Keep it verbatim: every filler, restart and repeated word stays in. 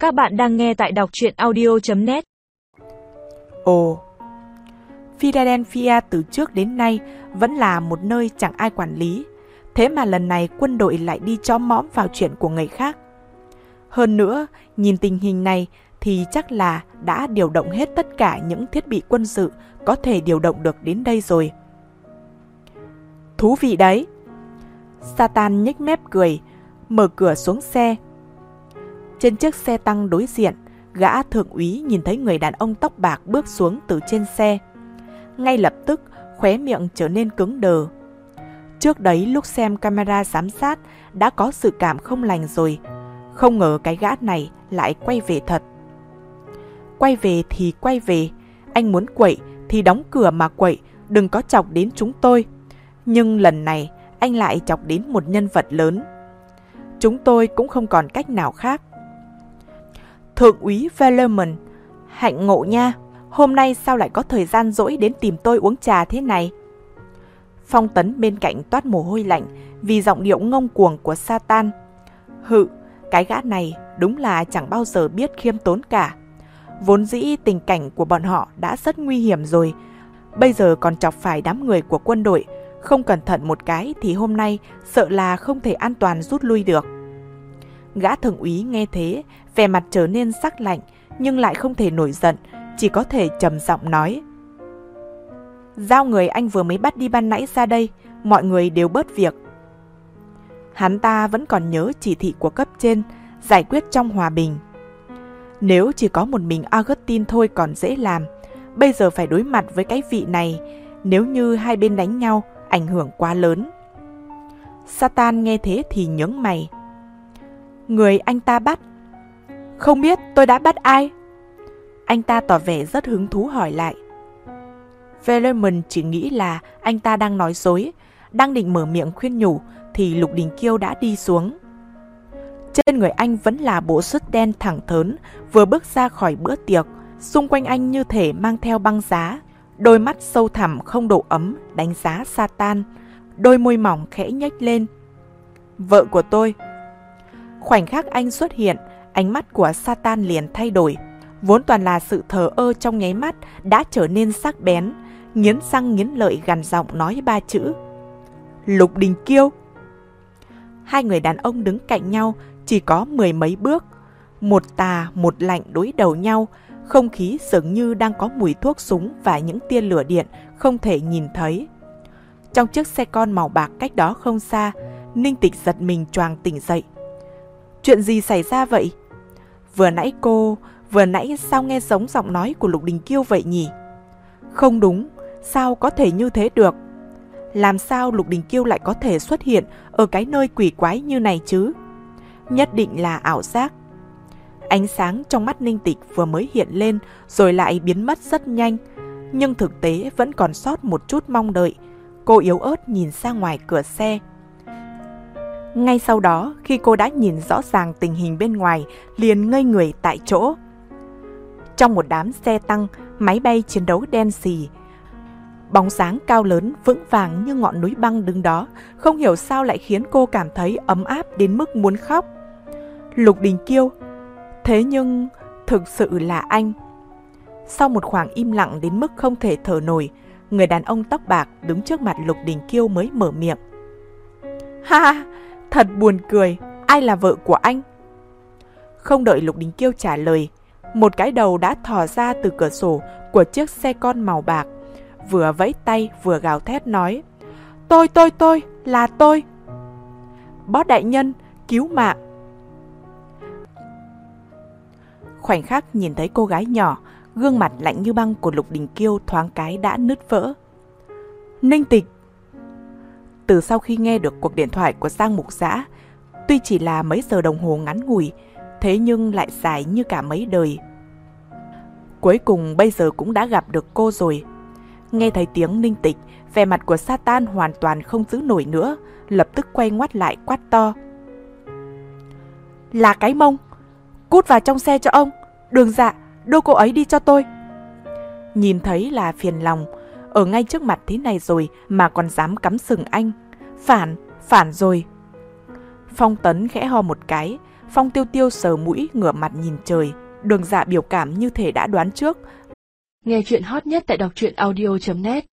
Các bạn đang nghe tại đọc truyện audio chấm net. Ồ, Philadelphia từ trước đến nay vẫn là một nơi chẳng ai quản lý. Thế mà lần này quân đội lại đi chóm mõm vào chuyện của người khác. Hơn nữa, nhìn tình hình này thì chắc là đã điều động hết tất cả những thiết bị quân sự có thể điều động được đến đây rồi. Thú vị đấy. Satan nhếch mép cười, mở cửa xuống xe. Trên chiếc xe tăng đối diện, gã thượng úy nhìn thấy người đàn ông tóc bạc bước xuống từ trên xe. Ngay lập tức, khóe miệng trở nên cứng đờ. Trước đấy lúc xem camera giám sát đã có sự cảm không lành rồi. Không ngờ cái gã này lại quay về thật. Quay về thì quay về, anh muốn quậy thì đóng cửa mà quậy, đừng có chọc đến chúng tôi. Nhưng lần này anh lại chọc đến một nhân vật lớn. Chúng tôi cũng không còn cách nào khác. Thượng úy Vellerman, hạnh ngộ nha, hôm nay sao lại có thời gian rỗi đến tìm tôi uống trà thế này? Phong Tấn bên cạnh toát mồ hôi lạnh vì giọng điệu ngông cuồng của Satan. Hự, cái gã này đúng là chẳng bao giờ biết khiêm tốn cả. Vốn dĩ tình cảnh của bọn họ đã rất nguy hiểm rồi, bây giờ còn chọc phải đám người của quân đội. Không cẩn thận một cái thì hôm nay sợ là không thể an toàn rút lui được. Gã thượng úy nghe thế, vẻ mặt trở nên sắc lạnh, nhưng lại không thể nổi giận, chỉ có thể trầm giọng nói. Giao người anh vừa mới bắt đi ban nãy ra đây, mọi người đều bớt việc. Hắn ta vẫn còn nhớ chỉ thị của cấp trên, giải quyết trong hòa bình. Nếu chỉ có một mình Augustine thôi còn dễ làm, bây giờ phải đối mặt với cái vị này, nếu như hai bên đánh nhau, ảnh hưởng quá lớn. Satan nghe thế thì nhướng mày. Người anh ta bắt? Không biết tôi đã bắt ai? Anh ta tỏ vẻ rất hứng thú hỏi lại. Vellerman chỉ nghĩ là anh ta đang nói dối, đang định mở miệng khuyên nhủ thì Lục Đình Kiêu đã đi xuống. Trên người anh vẫn là bộ sút đen thẳng thớn, vừa bước ra khỏi bữa tiệc, xung quanh anh như thể mang theo băng giá. Đôi mắt sâu thẳm không độ ấm đánh giá Satan, đôi môi mỏng khẽ nhếch lên. Vợ của tôi. Khoảnh khắc anh xuất hiện, ánh mắt của Satan liền thay đổi. Vốn toàn là sự thờ ơ trong nháy mắt đã trở nên sắc bén, nghiến răng nghiến lợi gằn giọng nói ba chữ. Lục Đình Kiêu. Hai người đàn ông đứng cạnh nhau chỉ có mười mấy bước. Một tà một lạnh đối đầu nhau, không khí dường như đang có mùi thuốc súng và những tia lửa điện không thể nhìn thấy. Trong chiếc xe con màu bạc cách đó không xa, Ninh Tịch giật mình choàng tỉnh dậy. Chuyện gì xảy ra vậy? Vừa nãy cô, vừa nãy sao nghe giống giọng nói của Lục Đình Kiêu vậy nhỉ? Không đúng, sao có thể như thế được? Làm sao Lục Đình Kiêu lại có thể xuất hiện ở cái nơi quỷ quái như này chứ? Nhất định là ảo giác. Ánh sáng trong mắt Ninh Tịch vừa mới hiện lên rồi lại biến mất rất nhanh, nhưng thực tế vẫn còn sót một chút mong đợi. Cô yếu ớt nhìn ra ngoài cửa xe. Ngay sau đó, khi cô đã nhìn rõ ràng tình hình bên ngoài, liền ngây người tại chỗ. Trong một đám xe tăng, máy bay chiến đấu đen xì, bóng dáng cao lớn vững vàng như ngọn núi băng đứng đó, không hiểu sao lại khiến cô cảm thấy ấm áp đến mức muốn khóc. Lục Đình Kiêu. Thế nhưng, thực sự là anh. Sau một khoảng im lặng đến mức không thể thở nổi, người đàn ông tóc bạc đứng trước mặt Lục Đình Kiêu mới mở miệng. Ha ha, thật buồn cười, ai là vợ của anh? Không đợi Lục Đình Kiêu trả lời, một cái đầu đã thò ra từ cửa sổ của chiếc xe con màu bạc, vừa vẫy tay vừa gào thét nói. Tôi, tôi, tôi, là tôi. Boss đại nhân, cứu mạng. Khoảnh khắc nhìn thấy cô gái nhỏ, gương mặt lạnh như băng của Lục Đình Kiêu thoáng cái đã nứt vỡ. Ninh Tịch. Từ sau khi nghe được cuộc điện thoại của Giang Mục Dã, tuy chỉ là mấy giờ đồng hồ ngắn ngủi, thế nhưng lại dài như cả mấy đời. Cuối cùng bây giờ cũng đã gặp được cô rồi. Nghe thấy tiếng Ninh Tịch, vẻ mặt của Satan hoàn toàn không giữ nổi nữa, lập tức quay ngoắt lại quát to. Là cái mông! Cút vào trong xe cho ông! Đường Dạ, đưa cô ấy đi cho tôi! Nhìn thấy là phiền lòng, ở ngay trước mặt thế này rồi mà còn dám cắm sừng anh. Phản, phản rồi! Phong Tấn khẽ ho một cái, Phong Tiêu Tiêu sờ mũi, ngửa mặt nhìn trời. Đường Dạ biểu cảm như thể đã đoán trước. Nghe chuyện hot nhất tại đọc truyện audio chấm net.